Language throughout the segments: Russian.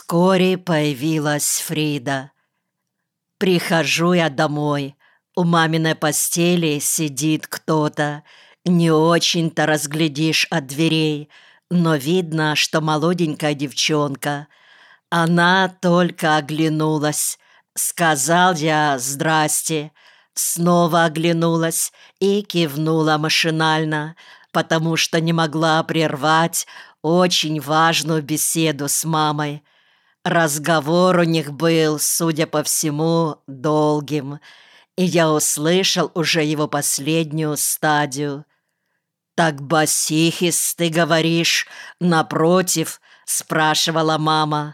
Вскоре появилась Фрида. Прихожу я домой. У маминой постели сидит кто-то. Не очень-то разглядишь от дверей, но видно, что молоденькая девчонка. Она только оглянулась. Сказал я «здрасте». Снова оглянулась и кивнула машинально, потому что не могла прервать очень важную беседу с мамой. Разговор у них был, судя по всему, долгим, и я услышал уже его последнюю стадию. «Так Басихис, ты говоришь, напротив?» — спрашивала мама.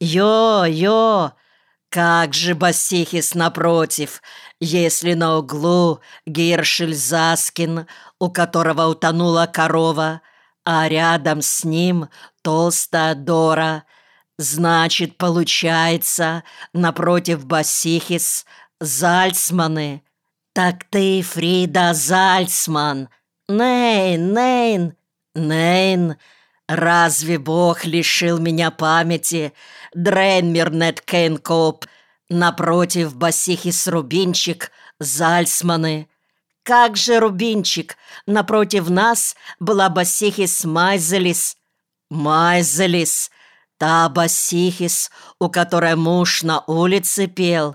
«Йо-йо! Как же Басихис напротив, если на углу Гиршель Заскин, у которого утонула корова, а рядом с ним толстая Дора. Значит, получается, напротив Басихис Зальцманы. Так ты, Фрида Зальцман. Нейн, Нейн, Нейн. Разве Бог лишил меня памяти? Дрейнмернет Кейнкоп. Напротив Басихис Рубинчик, Зальцманы. Как же Рубинчик? Напротив нас была Басихис Майзелис. Майзелис. Та Басихис, у которой муж на улице пел.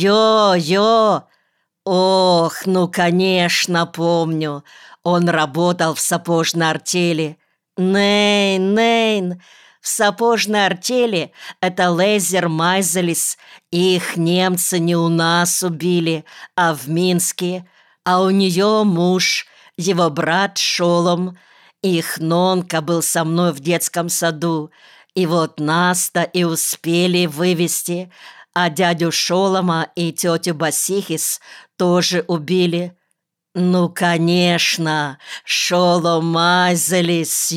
Йо-йо. Ох, ну, конечно, помню. Он работал в сапожной артели. Нейн, Нейн. В сапожной артели это Лейзер Майзелис. Их немцы не у нас убили, а в Минске. А у нее муж, его брат Шолом. Их нонка был со мной в детском саду. И вот нас-то и успели вывести, а дядю Шолома и тетю Басихис тоже убили. Ну, конечно, Шолом Майзелис,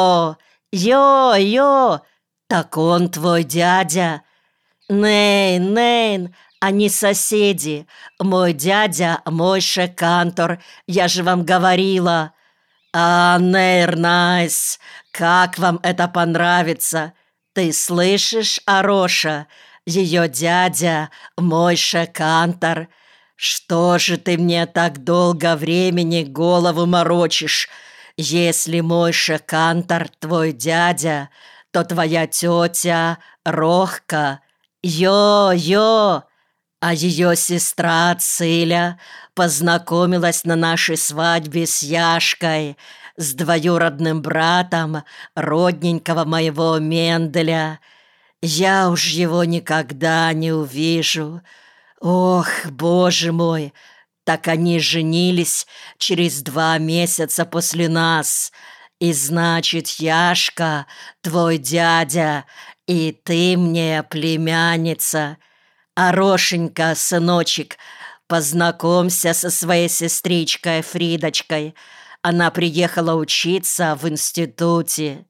йо, так он твой дядя. Нейн, Нейн, они соседи. Мой дядя Мойше Кантор, я же вам говорила. Нейр Найс, как вам это понравится? Ты слышишь, Ароша? Ее дядя Мойше Кантор. Что же ты мне так долго времени голову морочишь? Если Мойше Кантор твой дядя, то твоя тетя Рохка. Йо-йо! А ее сестра Циля познакомилась на нашей свадьбе с Яшкой, с двоюродным братом родненького моего Менделя. Я уж его никогда не увижу. Ох, боже мой! Так они женились через 2 месяца после нас. И значит, Яшка, твой дядя, и ты мне племянница. Арошенька, сыночек, познакомься со своей сестричкой Фридочкой. Она приехала учиться в институте.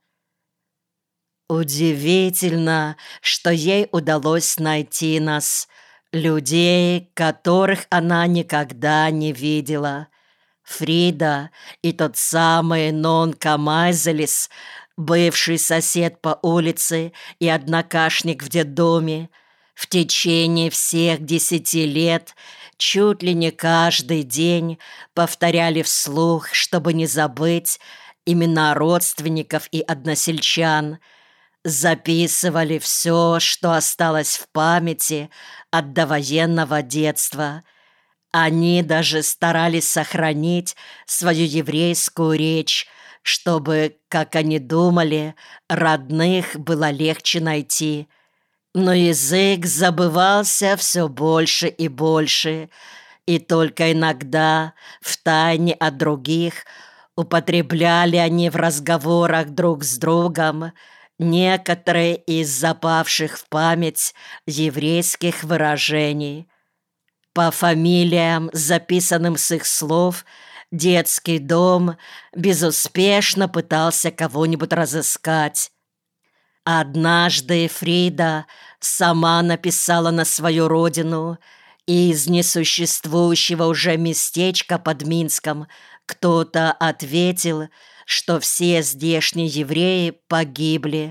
Удивительно, что ей удалось найти нас, людей, которых она никогда не видела. Фрида и тот самый Нонка Майзелис, бывший сосед по улице и однокашник в детдоме, в течение всех 10 лет чуть ли не каждый день повторяли вслух, чтобы не забыть имена родственников и односельчан, записывали все, что осталось в памяти от довоенного детства. Они даже старались сохранить свою еврейскую речь, чтобы, как они думали, родных было легче найти. Но язык забывался все больше и больше, и только иногда, втайне от других, употребляли они в разговорах друг с другом некоторые из запавших в память еврейских выражений. По фамилиям, записанным с их слов, детский дом безуспешно пытался кого-нибудь разыскать. Однажды Фрида сама написала на свою родину, и из несуществующего уже местечка под Минском кто-то ответил, что все здешние евреи погибли.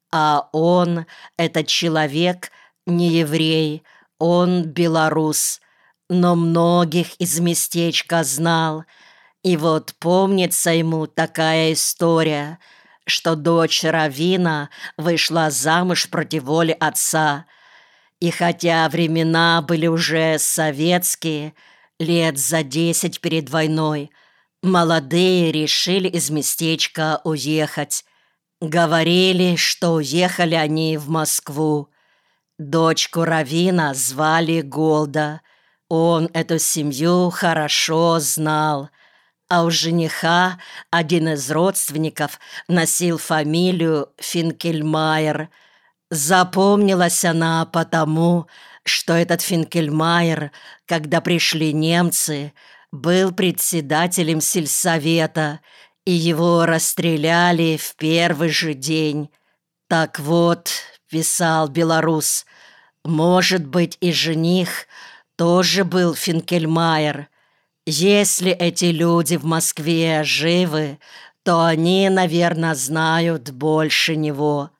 А он, этот человек, не еврей, он белорус, но многих из местечка знал. И вот помнится ему такая история, что дочь раввина вышла замуж против воли отца. И хотя времена были уже советские, лет за 10 перед войной, молодые решили из местечка уехать. Говорили, что уехали они в Москву. Дочку раввина звали Голда. Он эту семью хорошо знал. А у жениха один из родственников носил фамилию Финкельмайер. Запомнилась она потому, что этот Финкельмайер, когда пришли немцы, был председателем сельсовета, и его расстреляли в первый же день. Так вот, писал белорус, может быть, и жених тоже был Финкельмайер. Если эти люди в Москве живы, то они, наверное, знают больше него.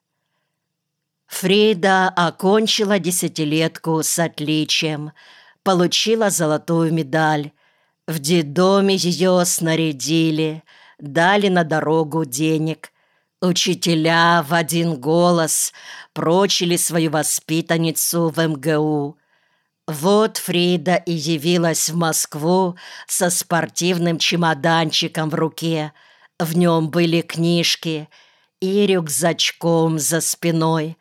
Фрида окончила десятилетку с отличием, получила золотую медаль. В детдоме ее снарядили, дали на дорогу денег. Учителя в один голос прочили свою воспитанницу в МГУ. Вот Фрида и явилась в Москву со спортивным чемоданчиком в руке. В нем были книжки и рюкзачком за спиной.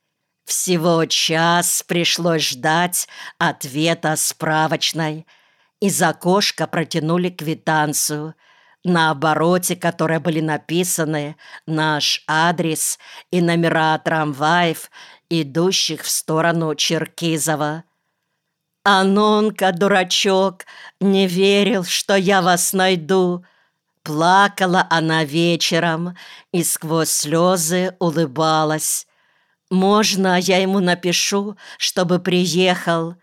Всего час пришлось ждать ответа справочной. Из окошка протянули квитанцию, на обороте которой были написаны наш адрес и номера трамваев, идущих в сторону Черкизова. «Анонка, дурачок, не верил, что я вас найду!» Плакала она вечером и сквозь слезы улыбалась. «Можно я ему напишу, чтобы приехал?»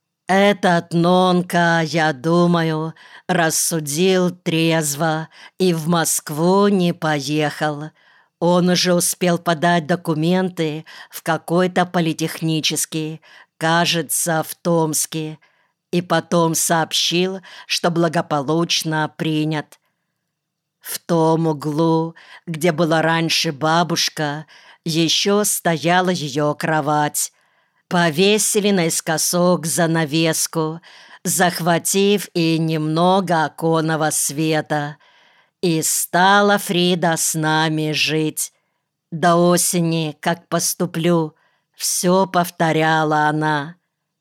Этот Нонка, я думаю, рассудил трезво и в Москву не поехал. Он уже успел подать документы в какой-то политехнический, кажется, в Томске, и потом сообщил, что благополучно принят. В том углу, где была раньше бабушка, еще стояла ее кровать. Повесили наискосок занавеску, захватив и немного оконного света. И стала Фрида с нами жить. До осени, как поступлю, все повторяла она.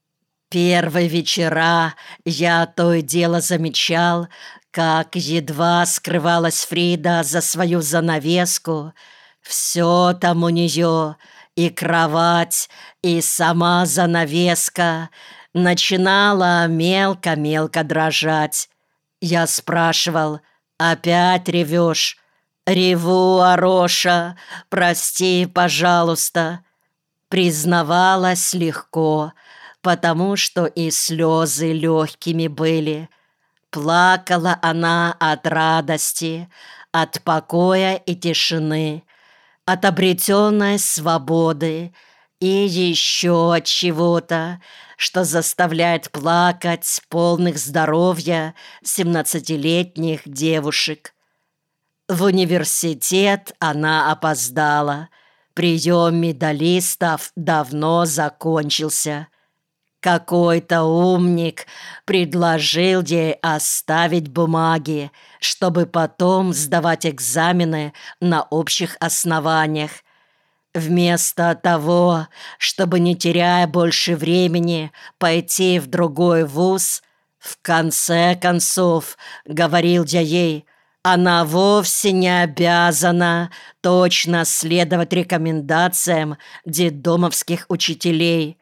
Первые вечера я то и дело замечал, как едва скрывалась Фрида за свою занавеску. Все там у нее, и кровать, и сама занавеска, начинала мелко-мелко дрожать. Я спрашивал: «Опять ревешь?» «Реву, Ароша, прости, пожалуйста». Признавалась легко, потому что и слезы легкими были. Плакала она от радости, от покоя и тишины, от обретенной свободы и еще от чего-то, что заставляет плакать полных здоровья 17-летних девушек. В университет она опоздала. Прием медалистов давно закончился. Какой-то умник предложил ей оставить бумаги, чтобы потом сдавать экзамены на общих основаниях. Вместо того, чтобы, не теряя больше времени, пойти в другой вуз, в конце концов, говорил я ей, она вовсе не обязана точно следовать рекомендациям детдомовских учителей.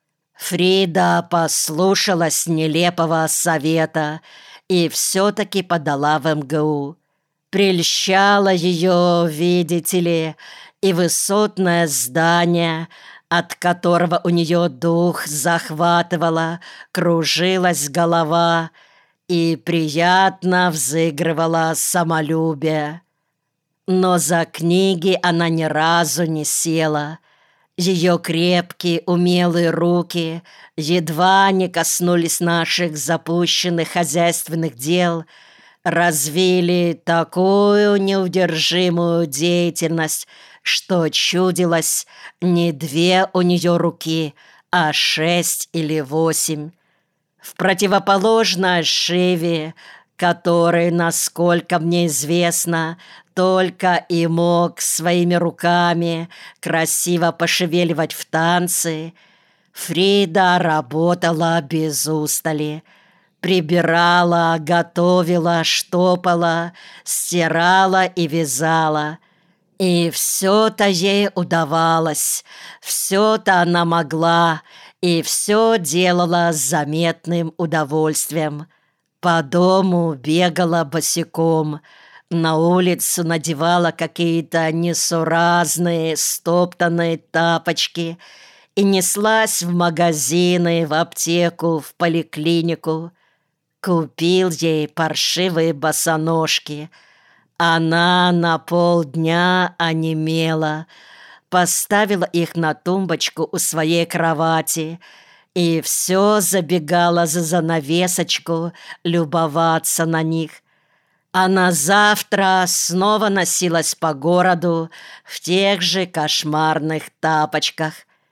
Фрида послушалась нелепого совета и все-таки подала в МГУ. Прельщало ее, видите ли, и высотное здание, от которого у нее дух захватывало, кружилась голова и приятно взыгрывало самолюбие. Но за книги она ни разу не села. Ее крепкие, умелые руки едва не коснулись наших запущенных хозяйственных дел, развили такую неудержимую деятельность, что чудилось не 2 у нее руки, а 6 или 8. В противоположной Шиве, который, насколько мне известно, только и мог своими руками красиво пошевеливать в танце, Фрида работала без устали. Прибирала, готовила, штопала, стирала и вязала. И все-то ей удавалось, все-то она могла, и все делала с заметным удовольствием. По дому бегала босиком, на улицу надевала какие-то несуразные стоптанные тапочки и неслась в магазины, в аптеку, в поликлинику. Купил ей паршивые босоножки. Она на полдня онемела, поставила их на тумбочку у своей кровати и все забегала за занавесочку любоваться на них. А на завтра снова носилась по городу в тех же кошмарных тапочках.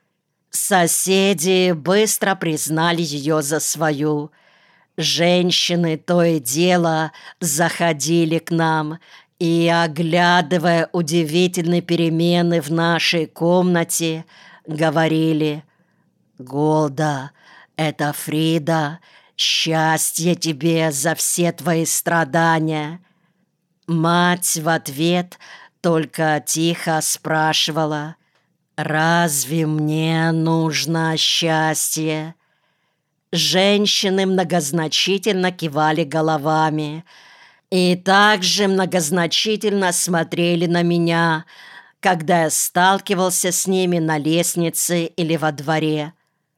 Соседи быстро признали ее за свою. Женщины то и дело заходили к нам и, оглядывая удивительные перемены в нашей комнате, говорили: «Голда, это Фрида, счастье тебе за все твои страдания». Мать в ответ только тихо спрашивала: «Разве мне нужно счастье?» Женщины многозначительно кивали головами и также многозначительно смотрели на меня, когда я сталкивался с ними на лестнице или во дворе.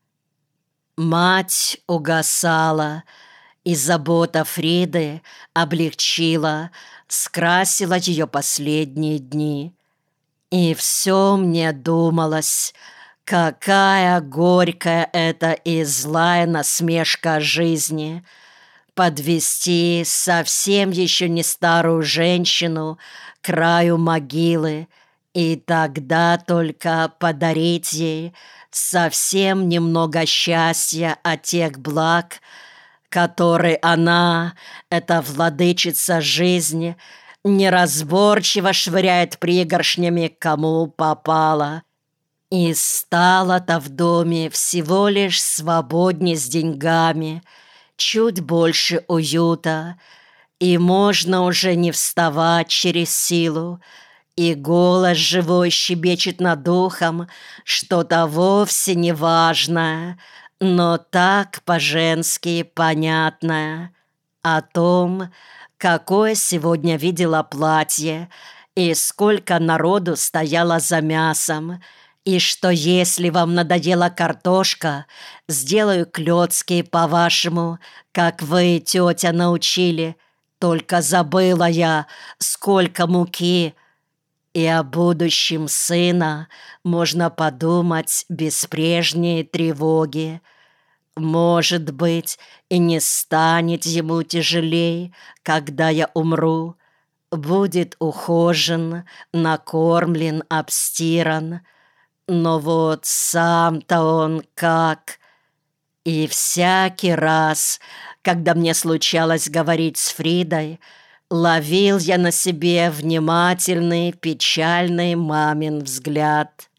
Мать угасала, и забота Фриды облегчила, скрасила ее последние дни. И все мне думалось: какая горькая это и злая насмешка жизни — подвести совсем еще не старую женщину к краю могилы и тогда только подарить ей совсем немного счастья от тех благ, которые она, эта владычица жизни, неразборчиво швыряет пригоршнями кому попало. И стало-то в доме всего лишь свободнее с деньгами, чуть больше уюта, и можно уже не вставать через силу, и голос живой щебечет над духом что-то вовсе не важное, но так по-женски понятное, о том, какое сегодня видела платье и сколько народу стояло за мясом, и что если вам надоела картошка, сделаю клёцки по-вашему, как вы, тетя, научили. Только забыла я, сколько муки. И о будущем сына можно подумать без прежней тревоги. Может быть, и не станет ему тяжелей, когда я умру. Будет ухожен, накормлен, обстиран. Но вот сам-то он как... И всякий раз, когда мне случалось говорить с Фридой, ловил я на себе внимательный, печальный мамин взгляд.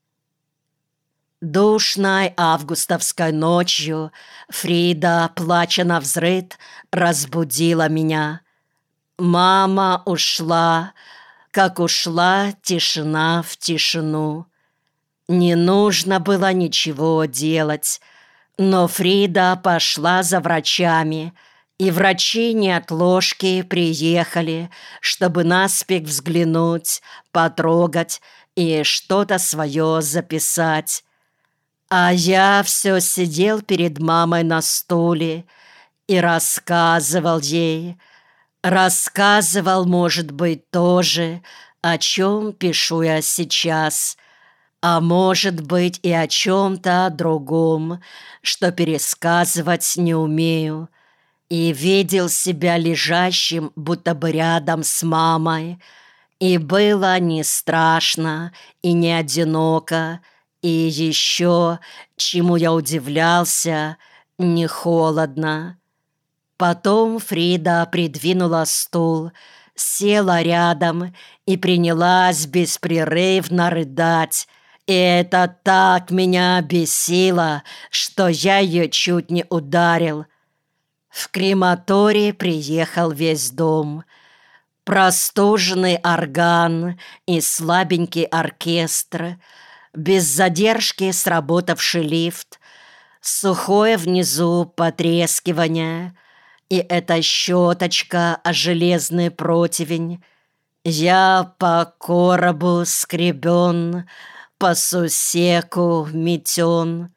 Душной августовской ночью Фрида, плача навзрыд, разбудила меня. Мама ушла, как ушла тишина в тишину. Не нужно было ничего делать, но Фрида пошла за врачами, и врачи неотложки приехали, чтобы наспех взглянуть, потрогать и что-то свое записать. А я все сидел перед мамой на стуле и рассказывал ей. Рассказывал, может быть, тоже, о чем пишу я сейчас, а может быть и о чем-то другом, что пересказывать не умею, и видел себя лежащим, будто бы рядом с мамой, и было не страшно и не одиноко, и еще, чему я удивлялся, не холодно. Потом Фрида придвинула стул, села рядом и принялась беспрерывно рыдать. И это так меня бесило, что я ее чуть не ударил. В крематорий приехал весь дом. Простуженный орган и слабенький оркестр, без задержки сработавший лифт, сухое внизу потрескивание — и эта щеточка о железный противень. Я по коробу скребен, по сусеку метен.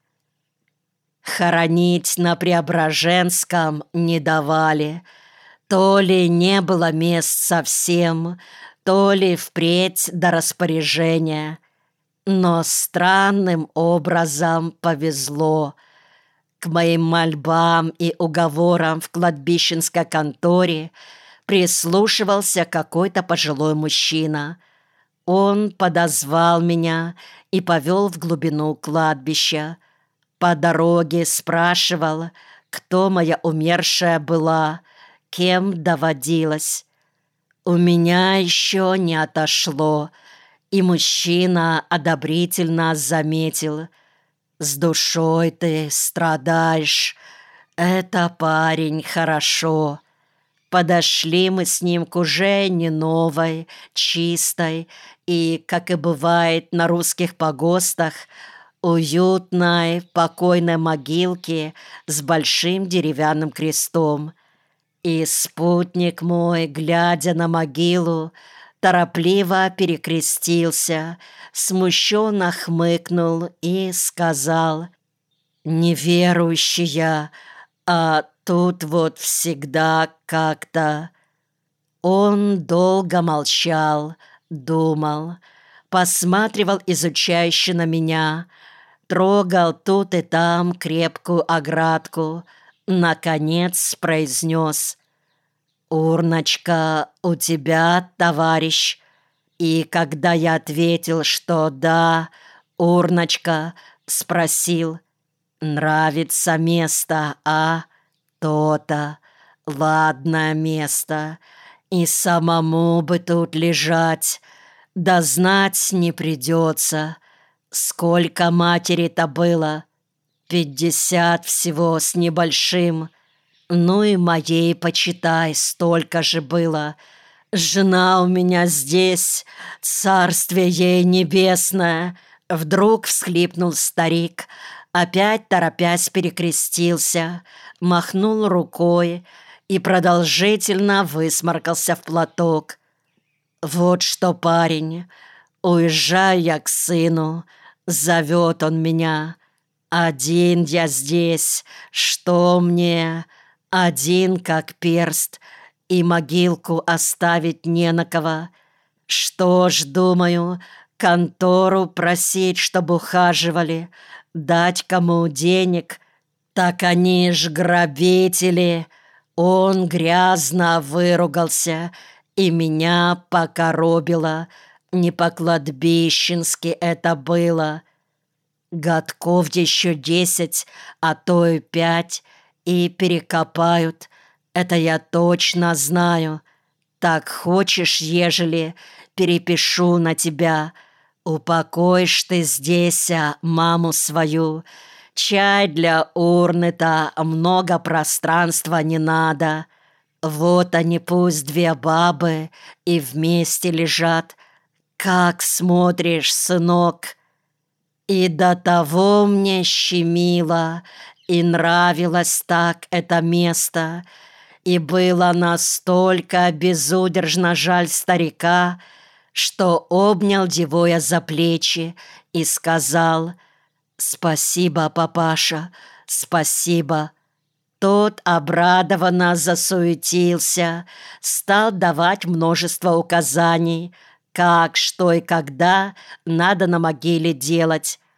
Хоронить на Преображенском не давали. То ли не было мест совсем, то ли впредь до распоряжения. Но странным образом повезло. К моим мольбам и уговорам в кладбищенской конторе прислушивался какой-то пожилой мужчина. Он подозвал меня и повел в глубину кладбища. По дороге спрашивал, кто моя умершая была, кем доводилось. У меня еще не отошло, и мужчина одобрительно заметил: «С душой ты страдаешь. Это, парень, хорошо». Подошли мы с ним к уже не новой, чистой и, как и бывает на русских погостах, уютной, покойной могилке с большим деревянным крестом. И спутник мой, глядя на могилу, торопливо перекрестился, смущенно хмыкнул и сказал: «Неверующая, а тут вот всегда как-то...» Он долго молчал, думал, посматривал изучающе на меня, трогал тут и там крепкую оградку, наконец произнес: «Урночка у тебя, товарищ?» И когда я ответил, что да, урночка, спросил: «Нравится место, а?» «То-то, ладное место, и самому бы тут лежать, да знать не придется. Сколько матери-то было? 50 всего с небольшим. Ну и моей, почитай, столько же было. Жена у меня здесь, царствие ей небесное». Вдруг всхлипнул старик, опять торопясь перекрестился, махнул рукой и продолжительно высморкался в платок. «Вот что, парень, уезжаю я к сыну, зовет он меня. Один я здесь, что мне? Один как перст, и могилку оставить не на кого. Что ж, думаю, контору просить, чтобы ухаживали, дать кому денег. Так они ж грабители». Он грязно выругался, и меня покоробило. Не по-кладбищенски это было. Годков еще 10, а то и 5, и перекопают. Это я точно знаю. Так хочешь, ежели перепишу на тебя, упокоишь ты здесь маму свою. Чай для урны-то много пространства не надо. Вот они пусть 2 бабы и вместе лежат. Как смотришь, сынок?» И до того мне щемило, и нравилось так это место, и было настолько безудержно жаль старика, что обнял его я за плечи и сказал: «Спасибо, папаша, спасибо». Тот обрадованно засуетился, стал давать множество указаний, как, что и когда надо на могиле делать.